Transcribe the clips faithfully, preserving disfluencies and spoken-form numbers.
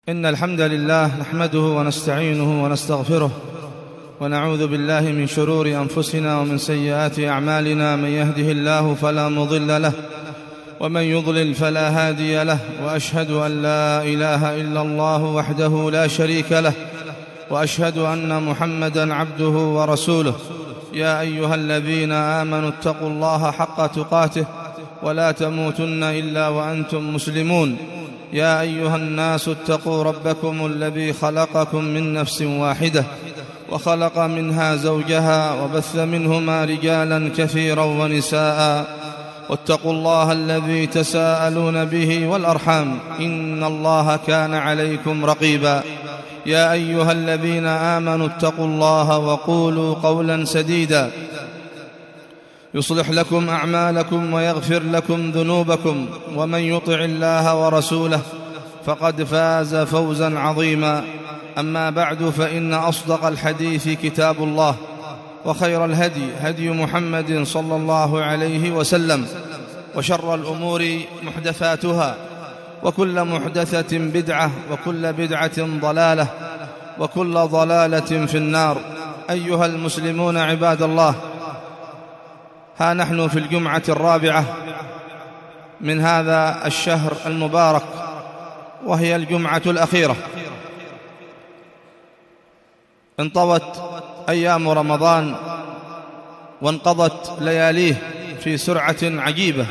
إن الحمد لله نحمده ونستعينه ونستغفره ونعوذ بالله من شرور أنفسنا ومن سيئات أعمالنا. من يهده الله فلا مضل له ومن يضلل فلا هادي له، وأشهد أن لا إله إلا الله وحده لا شريك له، وأشهد أن محمدًا عبده ورسوله. يا أيها الذين آمنوا اتقوا الله حق تقاته ولا تموتن إلا وأنتم مسلمون. يا أيها الناس اتقوا ربكم الذي خلقكم من نفس واحدة وخلق منها زوجها وبث منهما رجالا كثيرا ونساء، واتقوا الله الذي تساءلون به والأرحام إن الله كان عليكم رقيبا. يا أيها الذين آمنوا اتقوا الله وقولوا قولا سديدا يصلح لكم أعمالكم ويغفر لكم ذنوبكم، ومن يطع الله ورسوله فقد فاز فوزا عظيما. أما بعد، فإن أصدق الحديث كتاب الله، وخير الهدي هدي محمد صلى الله عليه وسلم، وشر الأمور محدثاتها، وكل محدثة بدعة، وكل بدعة ضلالة، وكل ضلالة في النار. أيها المسلمون عباد الله، ها نحن في الجمعة الرابعة من هذا الشهر المبارك، وهي الجمعة الأخيرة. انطوت أيام رمضان وانقضت لياليه في سرعة عجيبة،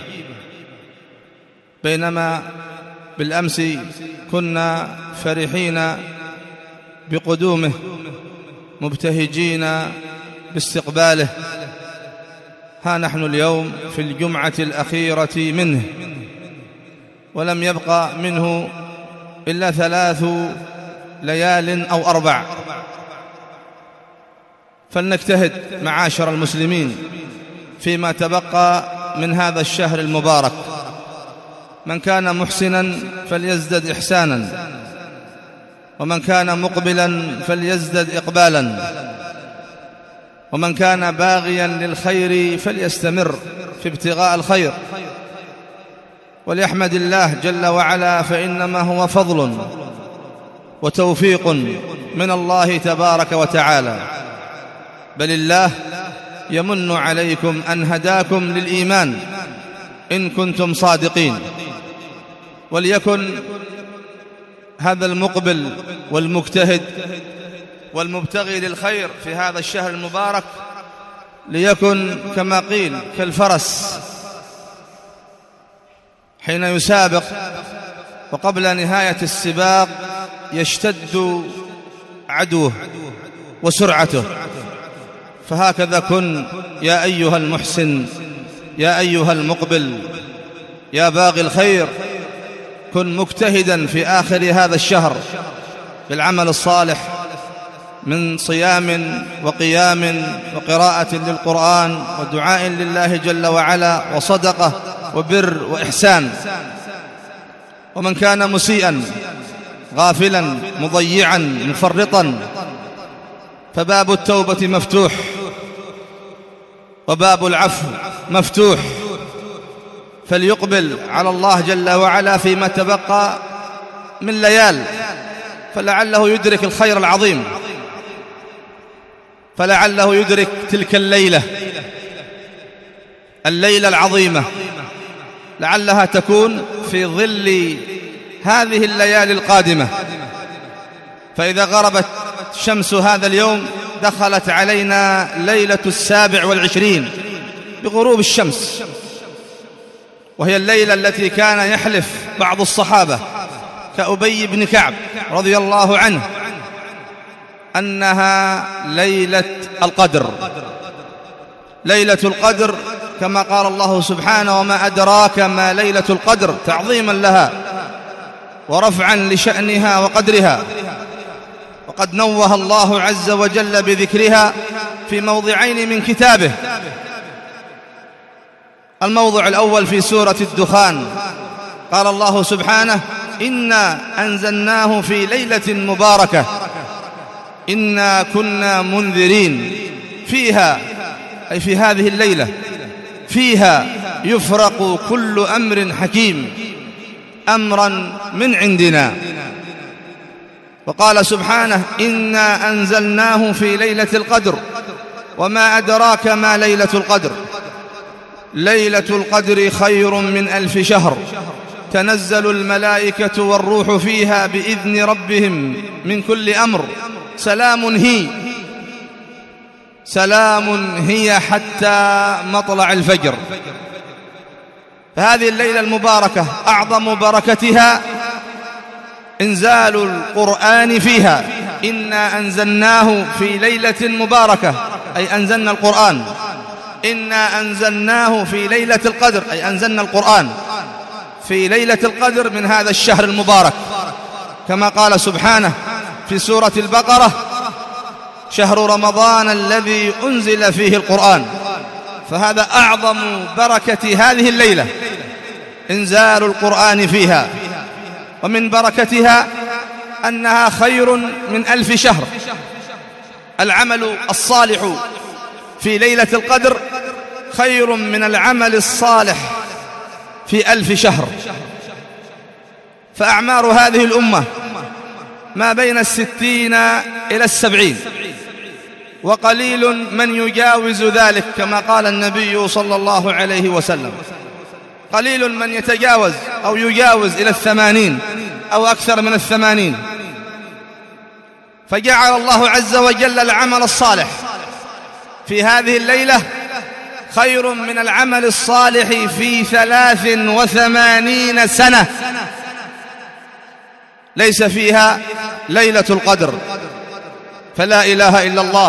بينما بالأمس كنا فرحين بقدومه مبتهجين باستقباله، ها نحن اليوم في الجمعة الأخيرة منه، ولم يبقى منه إلا ثلاث ليال أو أربع. فلنجتهد معاشر المسلمين فيما تبقى من هذا الشهر المبارك. من كان محسنا فليزدد إحسانا، ومن كان مقبلا فليزدد إقبالا، ومن كان باغيا للخير فليستمر في ابتغاء الخير، وليحمد الله جل وعلا، فإنما هو فضل وتوفيق من الله تبارك وتعالى. بل الله يمن عليكم أن هداكم للإيمان إن كنتم صادقين. وليكن هذا المقبل والمجتهد والمبتغي للخير في هذا الشهر المبارك ليكن كما قيل كالفرس حين يسابق، وقبل نهاية السباق يشتد عدوه وسرعته. فهكذا كن يا أيها المحسن، يا أيها المقبل، يا باغي الخير، كن مجتهدا في آخر هذا الشهر بالعمل الصالح من صيام وقيام وقراءة للقرآن ودعاء لله جل وعلا وصدقة وبر وإحسان. ومن كان مسيئا غافلا مضيعا مفرطا فباب التوبة مفتوح، وباب العفو مفتوح، فليقبل على الله جل وعلا فيما تبقى من ليال، فلعله يدرك الخير العظيم، فلعله يدرك تلك الليلة الليلة العظيمة، لعلها تكون في ظل هذه الليالي القادمة. فإذا غربت شمس هذا اليوم دخلت علينا ليلة السابع والعشرين بغروب الشمس، وهي الليلة التي كان يحلف بعض الصحابة كأبي بن كعب رضي الله عنه أنها ليلة القدر. ليلة القدر كما قال الله سبحانه: وما أدراك ما ليلة القدر، تعظيما لها ورفعا لشأنها وقدرها. وقد نوه الله عز وجل بذكرها في موضعين من كتابه. الموضع الأول في سورة الدخان، قال الله سبحانه: إنا أنزلناه في ليلة مباركة إنا كنا منذرين فيها، أي في هذه الليلة، فيها يفرق كل أمر حكيم أمرا من عندنا. وقال سبحانه: إنا أنزلناه في ليلة القدر وما أدراك ما ليلة القدر ليلة القدر خير من ألف شهر تنزل الملائكة والروح فيها بإذن ربهم من كل أمر سلام هي سلام هي حتى مطلع الفجر. فهذه الليلة المباركة أعظم بركتها إنزال القرآن فيها. إنا أنزلناه في ليلة مباركة أي أنزلنا القرآن. إنا أنزلناه في ليلة القدر أي أنزلنا القرآن في ليلة القدر من هذا الشهر المبارك، كما قال سبحانه في سورة البقرة: شهر رمضان الذي أنزل فيه القرآن. فهذا أعظم بركة هذه الليلة إنزال القرآن فيها. ومن بركتها أنها خير من ألف شهر. العمل الصالح في ليلة القدر خير من العمل الصالح في ألف شهر. فأعمار هذه الأمة ما بين الستين إلى السبعين، وقليل من يجاوز ذلك كما قال النبي صلى الله عليه وسلم. قليل من يتجاوز أو يجاوز إلى الثمانين أو أكثر من الثمانين. فجعل الله عز وجل العمل الصالح في هذه الليلة خير من العمل الصالح في ثلاث وثمانين سنة ليس فيها ليلة القدر. فلا إله إلا الله،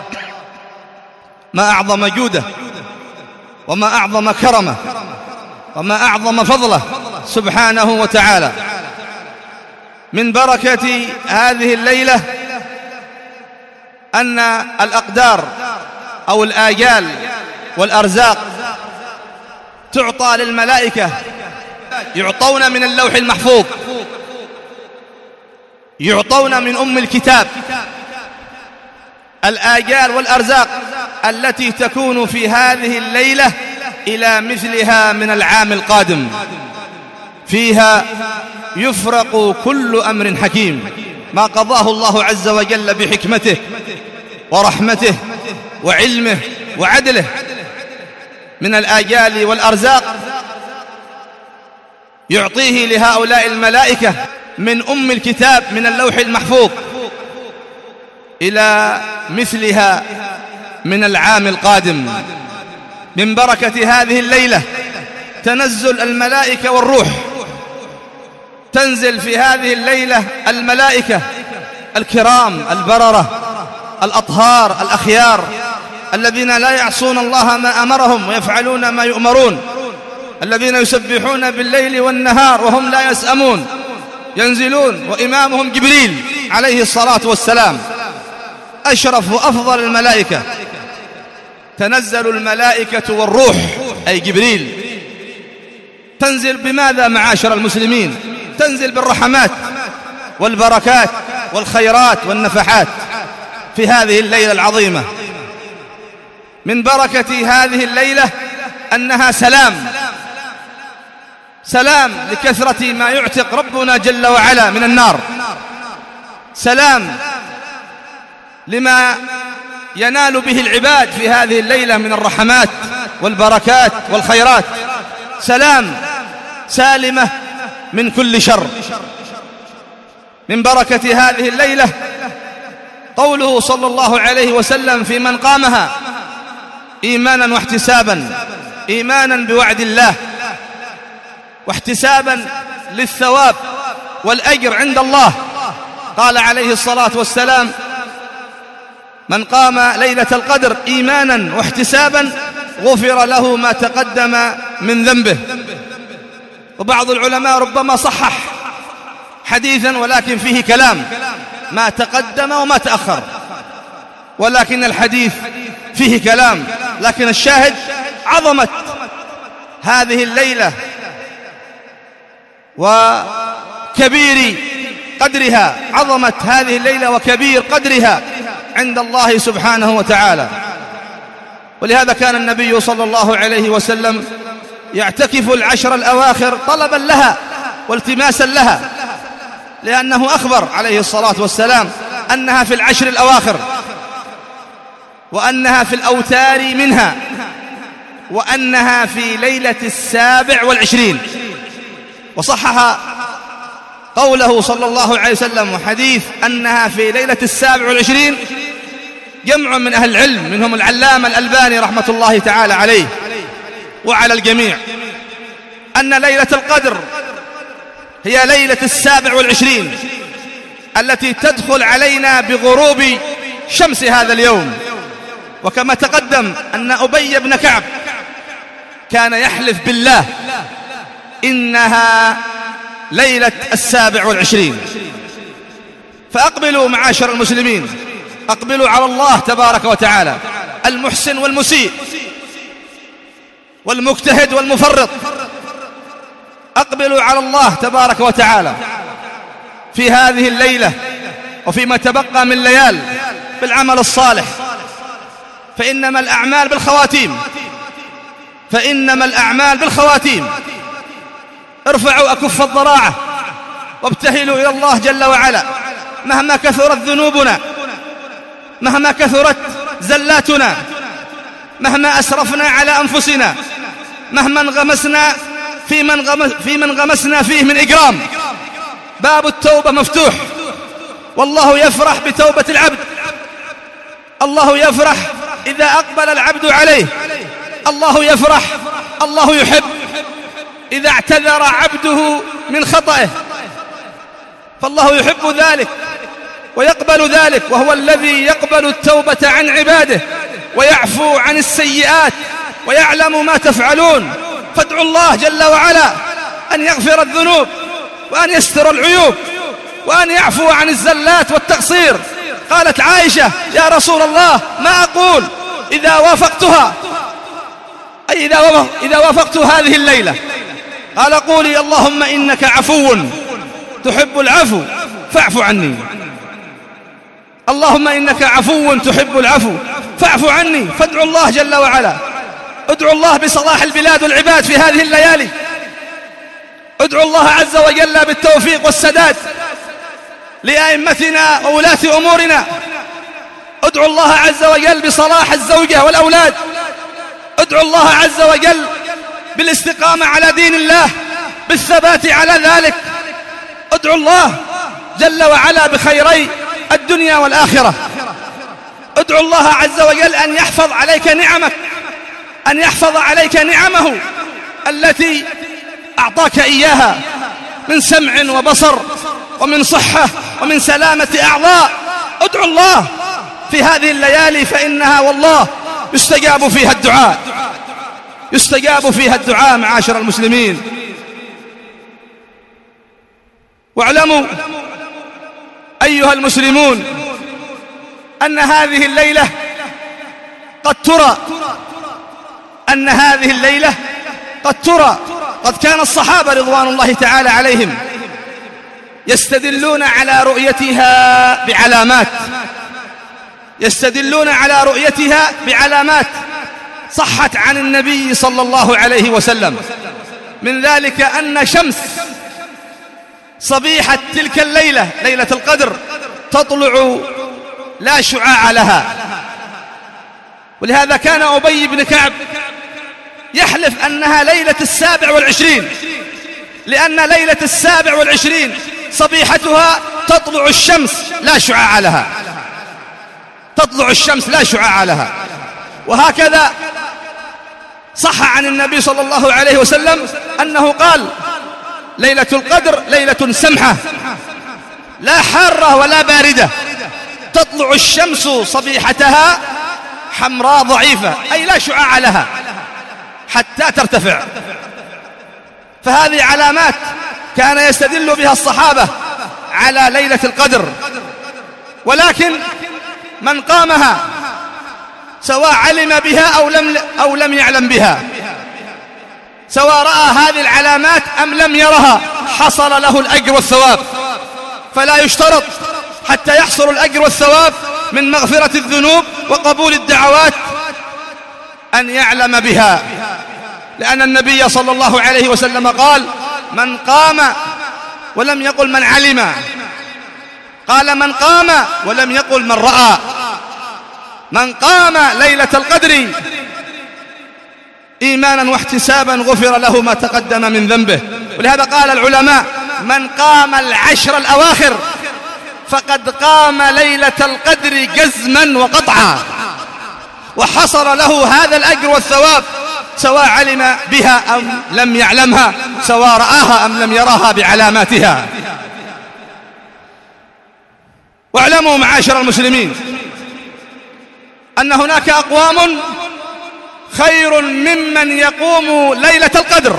ما أعظم جوده وما أعظم كرمه وما أعظم فضله سبحانه وتعالى. من بركة هذه الليلة أن الأقدار أو الآجال والأرزاق تعطى للملائكة، يعطون من اللوح المحفوظ، يعطون من أم الكتاب الآجال والأرزاق التي تكون في هذه الليلة إلى مثلها من العام القادم. فيها يفرق كل أمر حكيم ما قضاه الله عز وجل بحكمته ورحمته وعلمه وعدله من الآجال والأرزاق، يعطيه لهؤلاء الملائكة من أم الكتاب من اللوح المحفوظ إلى مثلها من العام القادم. من بركة هذه الليلة تنزل الملائكة والروح. تنزل في هذه الليلة الملائكة الكرام البررة الأطهار الأخيار الذين لا يعصون الله ما أمرهم ويفعلون ما يؤمرون، الذين يسبحون بالليل والنهار وهم لا يسأمون. ينزلون وإمامهم جبريل عليه الصلاة والسلام، أشرف وأفضل الملائكة. تنزل الملائكة والروح أي جبريل. تنزل بماذا معاشر المسلمين؟ تنزل بالرحمات والبركات والخيرات والنفحات في هذه الليلة العظيمة. من بركة هذه الليلة أنها سلام، سلام لكثرة ما يعتق ربنا جل وعلا من النار، سلام لما ينال به العباد في هذه الليلة من الرحمات والبركات والخيرات، سلام سالمة من كل شر. من بركة هذه الليلة قوله صلى الله عليه وسلم في من قامها إيمانا واحتسابا، إيمانا بوعد الله واحتسابا للثواب والأجر عند الله. قال عليه الصلاة والسلام: من قام ليلة القدر إيمانا واحتسابا غفر له ما تقدم من ذنبه. وبعض العلماء ربما صحح حديثا ولكن فيه كلام، ما تقدم وما تأخر، ولكن الحديث فيه كلام. لكن الشاهد عظمة هذه الليلة وكبير قدرها، عظمة هذه الليلة وكبير قدرها عند الله سبحانه وتعالى. ولهذا كان النبي صلى الله عليه وسلم يعتكف العشر الأواخر طلبا لها والتماسا لها، لأنه أخبر عليه الصلاة والسلام أنها في العشر الأواخر، وأنها في الأوتار منها، وأنها في ليلة السابع والعشرين. وصحح قوله صلى الله عليه وسلم وحديث أنها في ليلة السابع والعشرين جمع من أهل العلم، منهم العلامة الألباني رحمة الله تعالى عليه وعلى الجميع، أن ليلة القدر هي ليلة السابع والعشرين التي تدخل علينا بغروب شمس هذا اليوم. وكما تقدم أن أبي بن كعب كان يحلف بالله إنها ليلة السابع والعشرين. فأقبلوا معاشر المسلمين، أقبلوا على الله تبارك وتعالى، المحسن والمسيء والمجتهد والمفرط، أقبلوا على الله تبارك وتعالى في هذه الليلة وفيما تبقى من ليال بالعمل الصالح، فإنما الأعمال بالخواتيم، فإنما الأعمال بالخواتيم. ارفعوا أكف الضراعة وابتهلوا إلى الله جل وعلا، مهما كثرت ذنوبنا، مهما كثرت زلاتنا، مهما أسرفنا على أنفسنا، مهما انغمسنا في من, غمس في من غمسنا فيه من إجرام، باب التوبة مفتوح، والله يفرح بتوبة العبد. الله يفرح إذا أقبل العبد عليه، الله يفرح، الله يحب إذا اعتذر عبده من خطئه، فالله يحب ذلك ويقبل ذلك، وهو الذي يقبل التوبة عن عباده ويعفو عن السيئات ويعلم ما تفعلون. فادعوا الله جل وعلا أن يغفر الذنوب وأن يستر العيوب وأن يعفو عن الزلات والتقصير. قالت عائشة: يا رسول الله، ما أقول إذا وافقتها، أي إذا وافق إذا وافقت هذه الليلة؟ قال: قولي اللهم إنك عفو تحب العفو فاعف عني. اللهم إنك عفو تحب العفو فاعف عني. فادعوا الله جل وعلا، ادعوا الله بصلاح البلاد والعباد في هذه الليالي، ادعوا الله عز وجل بالتوفيق والسداد لأئمتنا وولاة أمورنا، ادعوا الله عز وجل بصلاح الزوجة والأولاد، ادعوا الله عز وجل بالاستقامة على دين الله، بالثبات على ذلك، ادعوا الله جل وعلا بخيري الدنيا والآخرة، ادعوا الله عز وجل أن يحفظ عليك نعمك، أن يحفظ عليك نعمه التي أعطاك إياها من سمع وبصر ومن صحة ومن سلامة أعضاء. ادعوا الله في هذه الليالي، فإنها والله يستجاب فيها الدعاء، يستجاب فيها الدعاء معاشر المسلمين. واعلموا أيها المسلمون أن هذه الليلة قد ترى أن هذه الليلة قد ترى قد كان الصحابة رضوان الله تعالى عليهم يستدلون على رؤيتها بعلامات، يستدلون على رؤيتها بعلامات صحت عن النبي صلى الله عليه وسلم. من ذلك أن شمس صبيحة تلك الليلة، ليلة القدر، تطلع لا شعاع لها. ولهذا كان أبي بن كعب يحلف أنها ليلة السابع والعشرين، لأن ليلة السابع والعشرين صبيحتها تطلع الشمس لا شعاع لها، تطلع الشمس لا شعاع لها. وهكذا صح عن النبي صلى الله عليه وسلم أنه قال: ليلة القدر ليلة سمحة لا حارة ولا باردة، تطلع الشمس صبيحتها حمراء ضعيفة، أي لا شعاع لها حتى ترتفع. فهذه علامات كان يستدل بها الصحابة على ليلة القدر. ولكن من قامها سواء علم بها أو لم, أو لم يعلم بها، سواء رأى هذه العلامات أم لم يرها، حصل له الأجر والثواب. فلا يشترط حتى يحصل الأجر والثواب من مغفرة الذنوب وقبول الدعوات أن يعلم بها، لأن النبي صلى الله عليه وسلم قال: من قام ولم يقل من علم، قال من قام ولم يقل من رأى. من قام ليلة القدر إيمانا واحتسابا غفر له ما تقدم من ذنبه. ولهذا قال العلماء: من قام العشر الأواخر فقد قام ليلة القدر جزما وقطعا، وحصل له هذا الأجر والثواب سواء علم بها أم لم يعلمها، سواء رآها أم لم يراها بعلاماتها. واعلموا معاشر المسلمين أن هناك أقوام خير ممن يقوم ليلة القدر.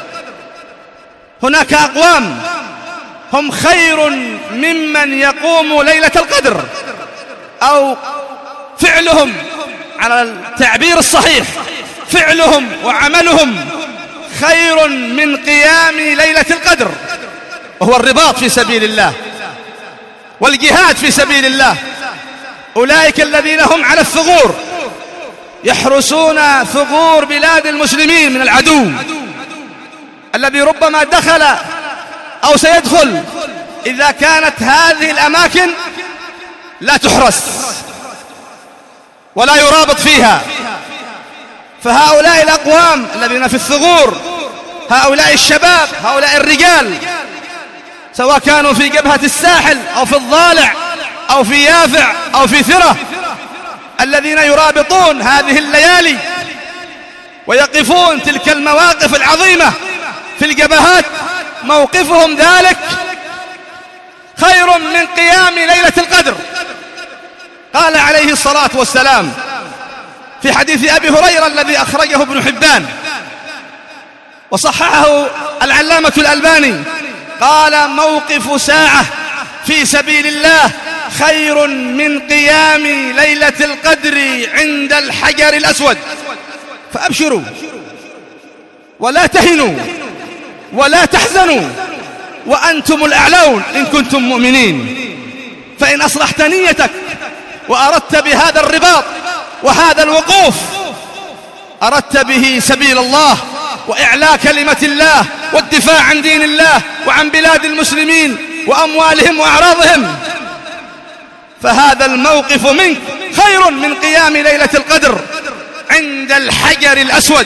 هناك أقوام هم خير ممن يقوم ليلة القدر، أو فعلهم على التعبير الصحيح فعلهم وعملهم خير من قيام ليلة القدر، وهو الرباط في سبيل الله والجهاد في سبيل الله. أولئك الذين هم على الثغور يحرسون ثغور بلاد المسلمين من العدو الذي ربما دخل أو سيدخل إذا كانت هذه الأماكن لا تحرس ولا يرابط فيها. فهؤلاء الأقوام الذين في الثغور، هؤلاء الشباب، هؤلاء الرجال، سواء كانوا في جبهة الساحل أو في الضالع أو في يافع أو في ثرة، الذين يرابطون هذه الليالي ويقفون تلك المواقف العظيمة في الجبهات، موقفهم ذلك خير من قيام ليلة القدر. قال عليه الصلاة والسلام في حديث أبي هريرة الذي أخرجه ابن حبان وصححه العلامة الألباني، قال: موقف ساعة في سبيل الله خير من قيام ليلة القدر عند الحجر الأسود. فأبشروا ولا تهنوا ولا تحزنوا وأنتم الأعلون إن كنتم مؤمنين. فإن أصلحت نيتك وأردت بهذا الرباط وهذا الوقوف، أردت به سبيل الله وإعلاء كلمة الله والدفاع عن دين الله وعن بلاد المسلمين وأموالهم وأعراضهم، فهذا الموقف منك خير من قيام ليلة القدر عند الحجر الأسود.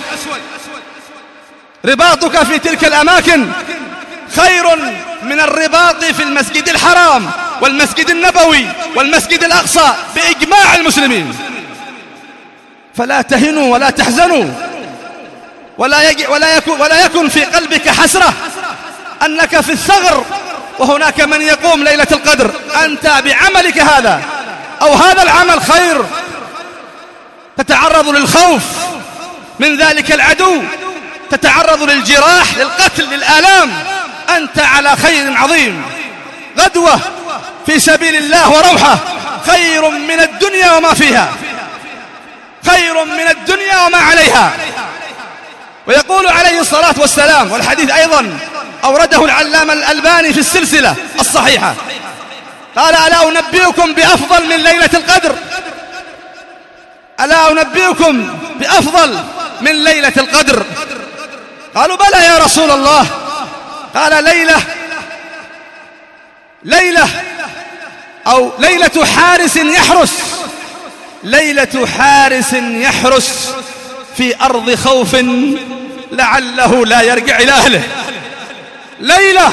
رباطك في تلك الأماكن خير من الرباط في المسجد الحرام والمسجد النبوي والمسجد الأقصى بإجماع المسلمين. فلا تهنوا ولا تحزنوا ولا, يج... ولا, يكن... ولا يكن في قلبك حسرة أنك في الثغر وهناك من يقوم ليلة القدر. أنت بعملك هذا أو هذا العمل خير، تتعرض للخوف من ذلك العدو، تتعرض للجراح، للقتل، للآلام. أنت على خير عظيم. غدوة في سبيل الله وروحة خير من الدنيا وما فيها، خير من الدنيا وما عليها. ويقول عليه الصلاة والسلام، والحديث أيضا أورده العلامة الألباني في السلسلة الصحيحة، قال: ألا أنبئكم بأفضل من ليلة القدر؟ ألا أنبئكم بأفضل من ليلة القدر؟ قالوا: بلى يا رسول الله. قال: ليلة ليلة أو ليلة حارس يحرس، ليلة حارس يحرس في أرض خوف لعله لا يرجع إلى أهله. ليلة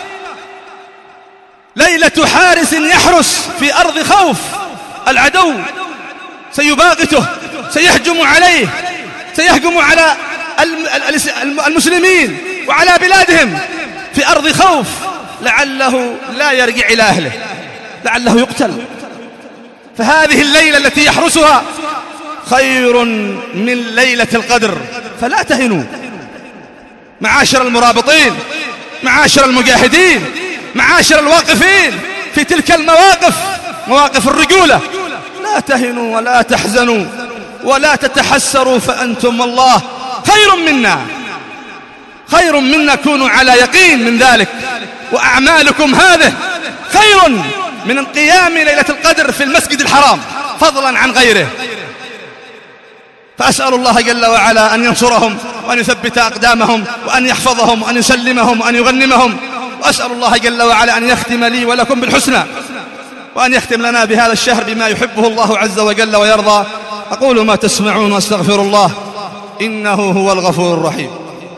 ليلة حارس يحرس في أرض خوف، العدو سيباغته، سيهجم عليه، سيهجم على المسلمين وعلى بلادهم في أرض خوف، لعله لا يرجع إلى أهله، لعله يقتل. فهذه الليلة التي يحرسها خير من ليلة القدر. فلا تهنوا معاشر المرابطين، معاشر المجاهدين، معاشر الواقفين في تلك المواقف، مواقف الرجولة. لا تهنوا ولا تحزنوا ولا تتحسروا، فأنتم والله خير منا، خير منا. كونوا على يقين من ذلك، وأعمالكم هذه خير من قيام ليلة القدر في المسجد الحرام فضلا عن غيره. فأسأل الله جل وعلا أن ينصرهم وأن يثبت أقدامهم وأن يحفظهم وأن يسلمهم وأن يغنمهم وأسأل الله جل وعلا أن يختم لي ولكم بالحسنى، وأن يختم لنا بهذا الشهر بما يحبه الله عز وجل ويرضى. أقول ما تسمعون وأستغفر الله إنه هو الغفور الرحيم.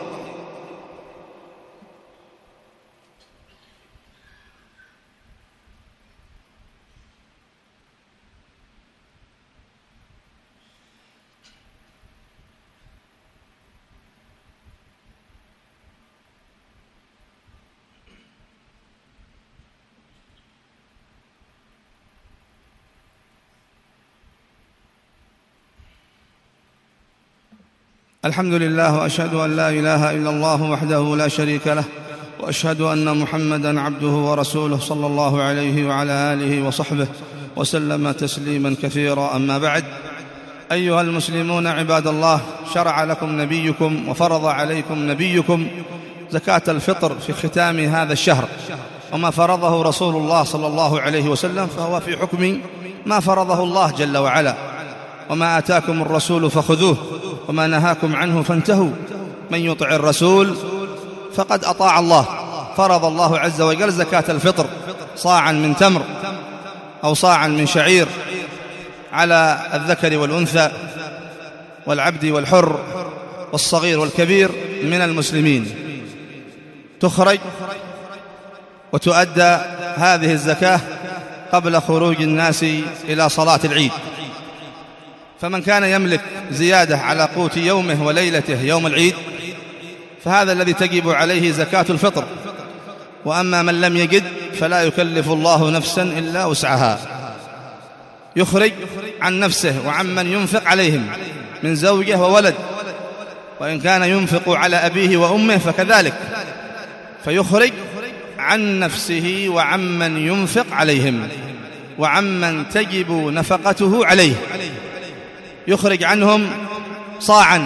الحمد لله، وأشهد أن لا إله إلا الله وحده لا شريك له، وأشهد أن محمدًا عبده ورسوله صلى الله عليه وعلى آله وصحبه وسلم تسليمًا كثيرا. أما بعد، أيها المسلمون عباد الله، شرع لكم نبيكم وفرض عليكم نبيكم زكاة الفطر في ختام هذا الشهر، وما فرضه رسول الله صلى الله عليه وسلم فهو في حكم ما فرضه الله جل وعلا. وما آتاكم الرسول فخذوه وما نهاكم عنه فانتهوا، من يطع الرسول فقد أطاع الله. فرض الله عز وجل زكاة الفطر صاعا من تمر أو صاعا من شعير على الذكر والأنثى والعبد والحر والصغير والكبير من المسلمين، تخرج وتؤدى هذه الزكاة قبل خروج الناس إلى صلاة العيد. فمن كان يملك زيادة على قوت يومه وليلته يوم العيد فهذا الذي تجب عليه زكاة الفطر. وأما من لم يجد فلا يكلف الله نفسا إلا وسعها، يخرج عن نفسه وعمن ينفق عليهم من زوجه وولد، وإن كان ينفق على أبيه وأمه فكذلك، فيخرج عن نفسه وعمن ينفق عليهم وعمن تجب نفقته عليه. يخرج عنهم صاعا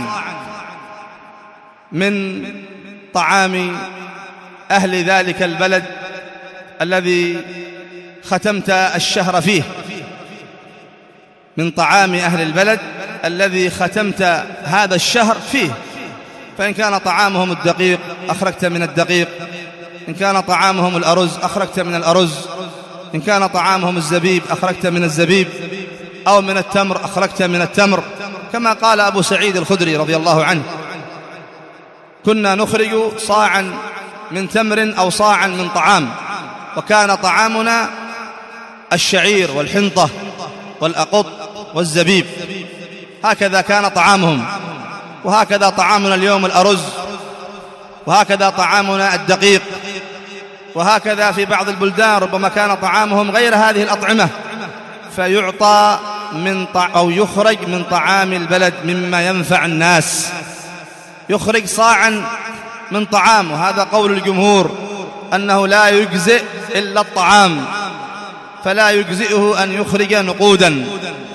من طعام أهل ذلك البلد الذي ختمت الشهر فيه، من طعام أهل البلد الذي ختمت هذا الشهر فيه. فإن كان طعامهم الدقيق أخرجت من الدقيق، إن كان طعامهم الأرز أخرجت من الأرز، إن كان طعامهم الزبيب أخرجت من الزبيب، أو من التمر أخرجت من التمر، كما قال أبو سعيد الخدري رضي الله عنه: كنا نخرج صاعا من تمر أو صاعا من طعام، وكان طعامنا الشعير والحنطة والأقط والزبيب. هكذا كان طعامهم، وهكذا طعامنا اليوم الأرز، وهكذا طعامنا الدقيق، وهكذا في بعض البلدان ربما كان طعامهم غير هذه الأطعمة، فيعطى من طع... أو يخرج من طعام البلد مما ينفع الناس. يخرج صاعا من طعام، وهذا قول الجمهور أنه لا يجزئ إلا الطعام، فلا يجزئه أن يخرج نقودا.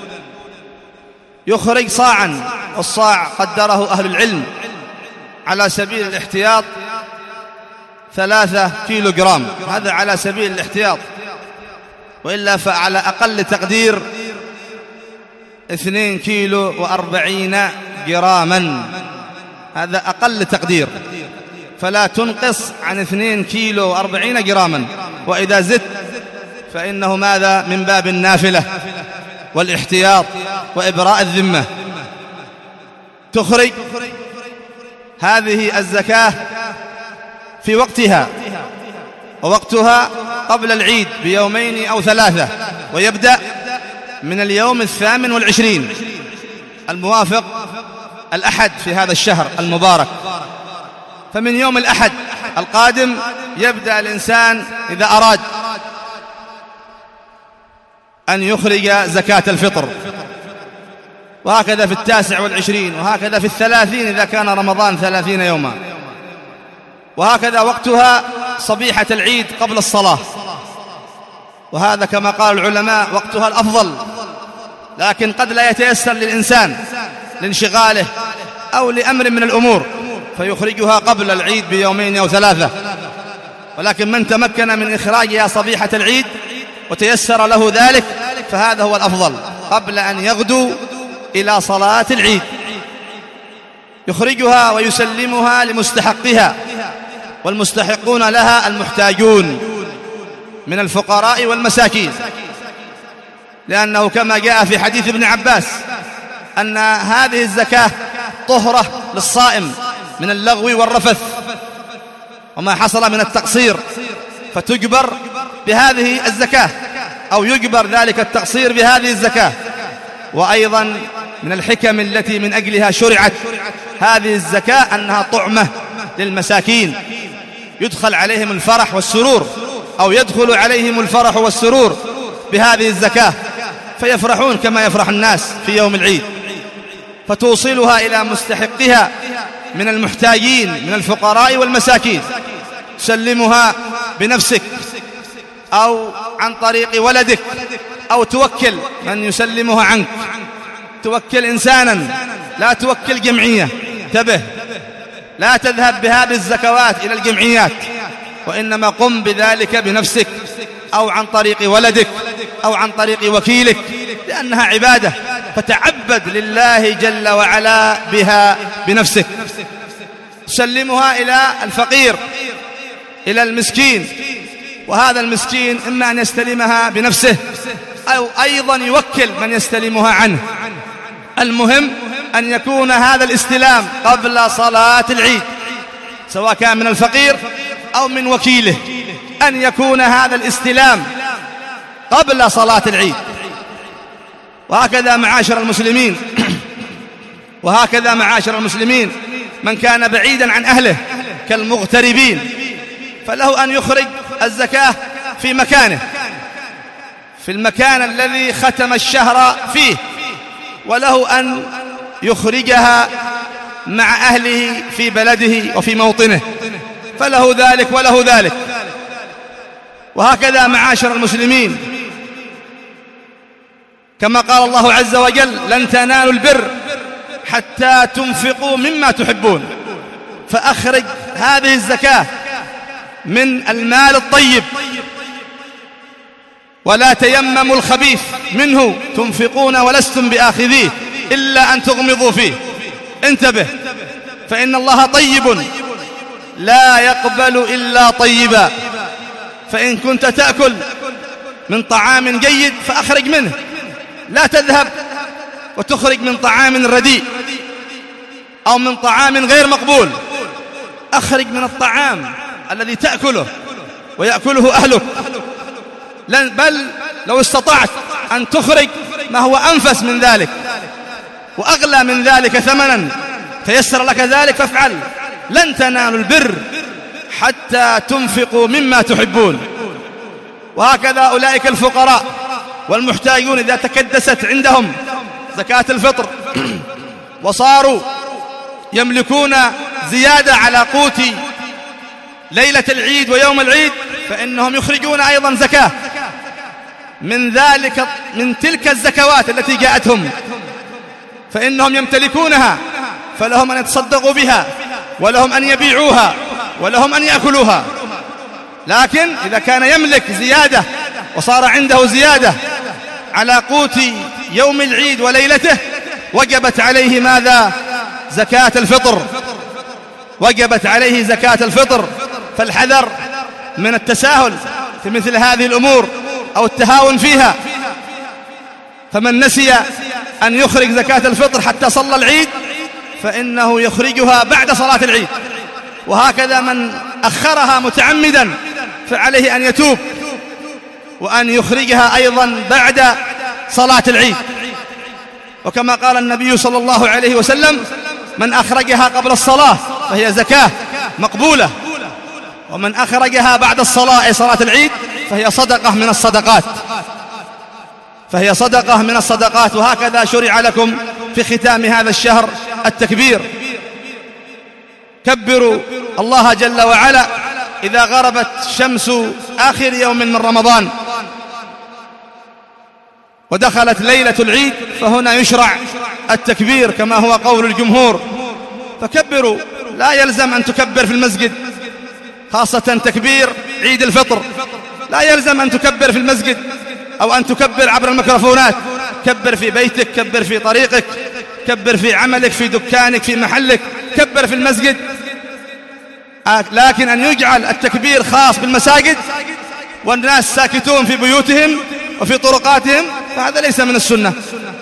يخرج صاعا، والصاع قدره أهل العلم على سبيل الاحتياط ثلاثة كيلو جرام، هذا على سبيل الاحتياط، وإلا فعلى أقل تقدير اثنين كيلو وأربعين جراما، هذا أقل تقدير، فلا تنقص عن اثنين كيلو وأربعين جراما. وإذا زدت فإنه ماذا؟ من باب النافلة والاحتياط وإبراء الذمة. تخرج هذه الزكاة في وقتها، ووقتها قبل العيد بيومين أو ثلاثة، ويبدأ من اليوم الثامن والعشرين الموافق الأحد في هذا الشهر المبارك. فمن يوم الأحد القادم يبدأ الإنسان إذا أراد أن يخرج زكاة الفطر، وهكذا في التاسع والعشرين، وهكذا في الثلاثين إذا كان رمضان ثلاثين يوما، وهكذا وقتها صبيحة العيد قبل الصلاة، وهذا كما قال العلماء وقتها الأفضل. لكن قد لا يتيسر للإنسان لانشغاله أو لأمر من الأمور فيخرجها قبل العيد بيومين أو ثلاثة، ولكن من تمكن من إخراجها صبيحة العيد وتيسر له ذلك فهذا هو الأفضل قبل أن يغدو إلى صلاة العيد. يخرجها ويسلمها لمستحقها والمستحقون لها المحتاجون من الفقراء والمساكين، لأنه كما جاء في حديث ابن عباس أن هذه الزكاة طهرة للصائم من اللغو والرفث وما حصل من التقصير، فتجبر بهذه الزكاة أو يجبر ذلك التقصير بهذه الزكاة. وأيضا من الحكم التي من أجلها شرعت هذه الزكاة أنها طعمة للمساكين، يدخل عليهم الفرح والسرور أو يدخل عليهم الفرح والسرور بهذه الزكاة، فيفرحون كما يفرح الناس في يوم العيد، فتوصلها إلى مستحقها من المحتاجين من الفقراء والمساكين. تسلمها بنفسك أو عن طريق ولدك أو توكل من يسلمها عنك، توكل إنسانا، لا توكل جمعية. انتبه، لا تذهب بهذه الزكوات إلى الجمعيات، وإنما قم بذلك بنفسك أو عن طريق ولدك أو عن طريق وكيلك، لأنها عبادة، فتعبد لله جل وعلا بها بنفسك. تسلمها إلى الفقير، إلى المسكين، وهذا المسكين إما أن يستلمها بنفسه أو أيضا يوكل من يستلمها عنه. المهم أن يكون هذا الاستلام قبل صلاة العيد، سواء كان من الفقير أو من وكيله، أن يكون هذا الاستلام قبل صلاة العيد. وهكذا معاشر المسلمين وهكذا معاشر المسلمين من كان بعيدا عن أهله كالمغتربين فله أن يخرج الزكاة في مكانه، في المكان الذي ختم الشهر فيه، وله أن يخرجها مع أهله في بلده وفي موطنه، فله ذلك وله ذلك. وهكذا معاشر المسلمين كما قال الله عز وجل: لن تنالوا البر حتى تنفقوا مما تحبون. فأخرج هذه الزكاة من المال الطيب، ولا تيمموا الخبيث منه تنفقون ولستم بآخذيه إلا أن تغمضوا فيه. انتبه، فإن الله طيب لا يقبل إلا طيبا، فإن كنت تأكل من طعام جيد فأخرج منه، لا تذهب وتخرج من طعام رديء أو من طعام غير مقبول. أخرج من الطعام الذي تأكله ويأكله أهلك، بل لو استطعت أن تخرج ما هو أنفس من ذلك وأغلى من ذلك ثمنا تيسر لك ذلك فافعل. لن تنالوا البر حتى تنفقوا مما تحبون. وهكذا أولئك الفقراء والمحتاجون إذا تكدست عندهم زكاة الفطر وصاروا يملكون زيادة على قوت ليلة العيد ويوم العيد، فإنهم يخرجون أيضا زكاة من ذلك من تلك الزكوات التي جاءتهم، فإنهم يمتلكونها، فلهم أن يتصدقوا بها، ولهم أن يبيعوها، ولهم أن يأكلوها. لكن إذا كان يملك زيادة وصار عنده زيادة على قوت يوم العيد وليلته، وجبت عليه ماذا؟ زكاة الفطر، وجبت عليه زكاة الفطر. فالحذر من التساهل في مثل هذه الأمور أو التهاون فيها. فمن نسي أن يخرج زكاة الفطر حتى صلى العيد فإنه يخرجها بعد صلاة العيد، وهكذا من أخرها متعمدا فعليه أن يتوب وأن يخرجها أيضا بعد صلاة العيد. وكما قال النبي صلى الله عليه وسلم: من أخرجها قبل الصلاة فهي زكاة مقبولة، ومن أخرجها بعد الصلاة أي صلاة العيد فهي صدقة من الصدقات فهي صدقة من الصدقات. وهكذا شرع لكم في ختام هذا الشهر التكبير. كبروا الله جل وعلا إذا غربت شمس آخر يوم من رمضان ودخلت ليلة العيد، فهنا يشرع التكبير كما هو قول الجمهور. فكبروا، لا يلزم أن تكبر في المسجد، خاصة تكبير عيد الفطر لا يلزم أن تكبر في المسجد أو أن تكبر عبر الميكروفونات. كبر في بيتك، كبر في طريقك، كبر في عملك، في دكانك، في محلك، كبر في المسجد. لكن أن يجعل التكبير خاص بالمساجد والناس ساكتون في بيوتهم وفي طرقاتهم فهذا ليس من السنة.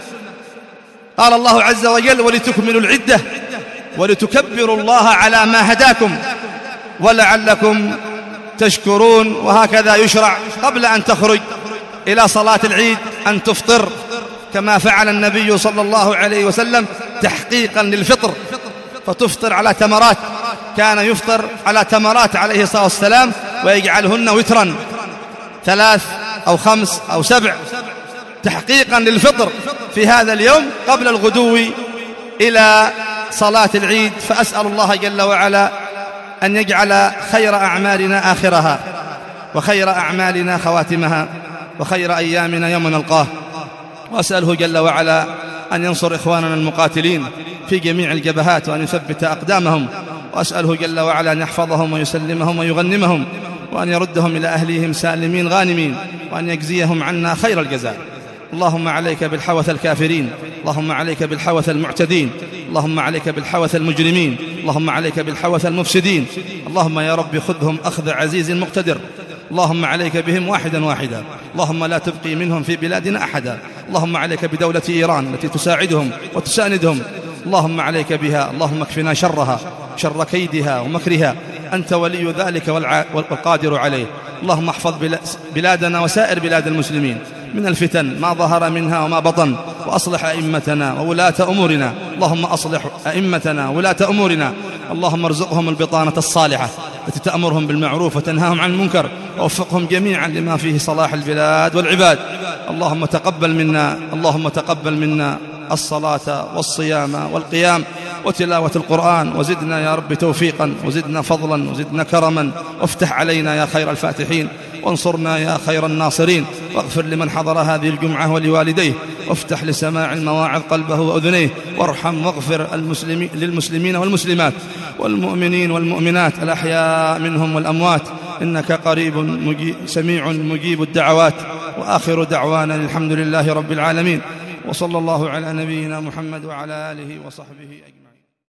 قال الله عز وجل: ولتكملوا العدة ولتكبروا الله على ما هداكم ولعلكم تشكرون. وهكذا يشرع قبل أن تخرج إلى صلاة العيد أن تفطر كما فعل النبي صلى الله عليه وسلم تحقيقا للفطر، فتفطر على تمرات، كان يفطر على تمرات عليه الصلاة والسلام ويجعلهن وترا ثلاث أو خمس أو سبع تحقيقا للفطر في هذا اليوم قبل الغدو إلى صلاة العيد. فأسأل الله جل وعلا أن يجعل خير أعمالنا آخرها وخير أعمالنا خواتمها وخير أيامنا يوم نلقاه، وأسأله جل وعلا أن ينصر إخواننا المقاتلين في جميع الجبهات وأن يثبت أقدامهم، وأسأله جل وعلا أن يحفظهم ويسلمهم ويغنمهم وأن يردهم إلى أهليهم سالمين غانمين وأن يجزيهم عنا خير الجزاء. اللهم عليك بالحوث الكافرين، اللهم عليك بالحوث المعتدين، اللهم عليك بالحوث المجرمين، اللهم عليك بالحوث المفسدين. اللهم يا رب خذهم أخذ عزيز مقتدر، اللهم عليك بهم واحدا واحدا، اللهم لا تبقي منهم في بلادنا أحدا. اللهم عليك بدولة إيران التي تساعدهم وتساندهم، اللهم عليك بها، اللهم اكفنا شرها شر كيدها ومكرها، أنت ولي ذلك والقادر عليه. اللهم احفظ بلادنا وسائر بلاد المسلمين من الفتن ما ظهر منها وما بطن، وأصلح أئمتنا وولاة أمورنا، اللهم أصلح أئمتنا وولاة أمورنا، اللهم ارزقهم البطانة الصالحة التي تأمرهم بالمعروف وتنهاهم عن المنكر، ووفقهم جميعا لما فيه صلاح البلاد والعباد. اللهم تقبل منا اللهم تقبل منا الصلاة والصيام والقيام وتلاوة القرآن، وزدنا يا رب توفيقا وزدنا فضلا وزدنا كرما، وافتح علينا يا خير الفاتحين، وانصرنا يا خير الناصرين، واغفر لمن حضر هذه الجمعة ولوالديه، وافتح لسماع المواعظ قلبه وأذنيه، وارحم واغفر المسلمين للمسلمين والمسلمات والمؤمنين والمؤمنات الأحياء منهم والأموات، إنك قريب مجيب سميع مجيب الدعوات. وآخر دعوانا الحمد لله رب العالمين، وصلى الله على نبينا محمد وعلى آله وصحبه أجمعين.